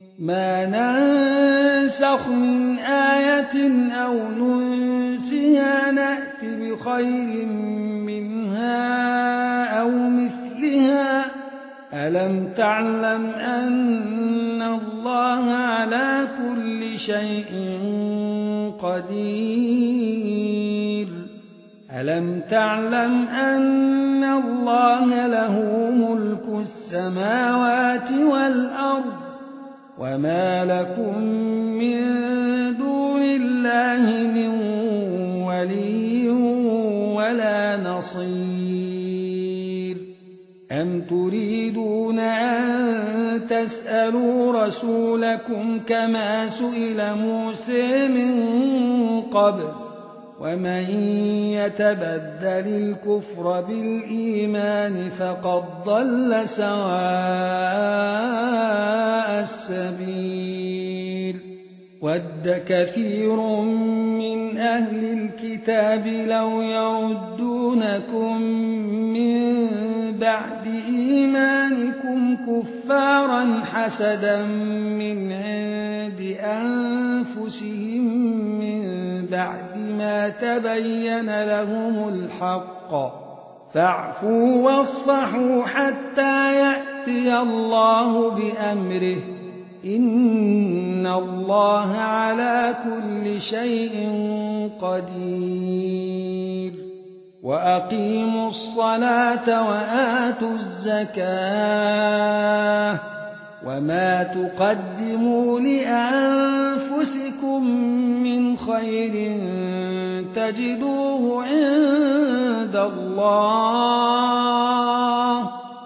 ما ننسخ من آية أو ننسها نأت بخير منها أو مثلها ألم تعلم أن الله على كل شيء قدير ألم تعلم أن الله له ملك السماوات والأرض وما لكم من دون الله من ولي ولا نصير أم تريدون أن تسألوا رسولكم كما سئل موسى من قبل ومن يتبدل الكفر بالإيمان فقد ضل سواء السبيل ود كثير من أهل الكتاب لو يردونكم من بعد إيمانكم كفارا حسدا من عند أنفسهم من بعد ما تبين لهم الحق فاعفوا واصفحوا حتى يأتي الله بأمره إن الله على كل شيء قدير وأقيموا الصلاة وآتوا الزكاة وما تقدموا لأنفسكم من خير تجدوه عند الله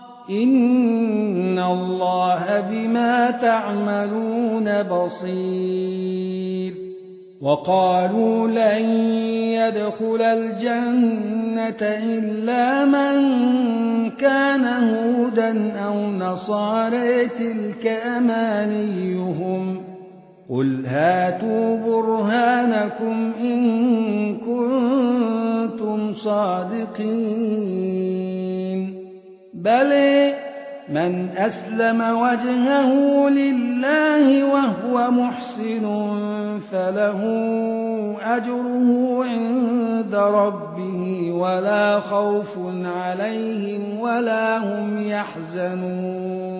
إن الله بما تعملون بصير وقالوا لن يدخل الجنة إلا من كان هودا أو نصارى تلك أمانيهم قل هاتوا برهانكم إن كنتم صادقين بل من أسلم وجهه لله وهو محسن فله أجره عند ربه ولا خوف عليهم ولا هم يحزنون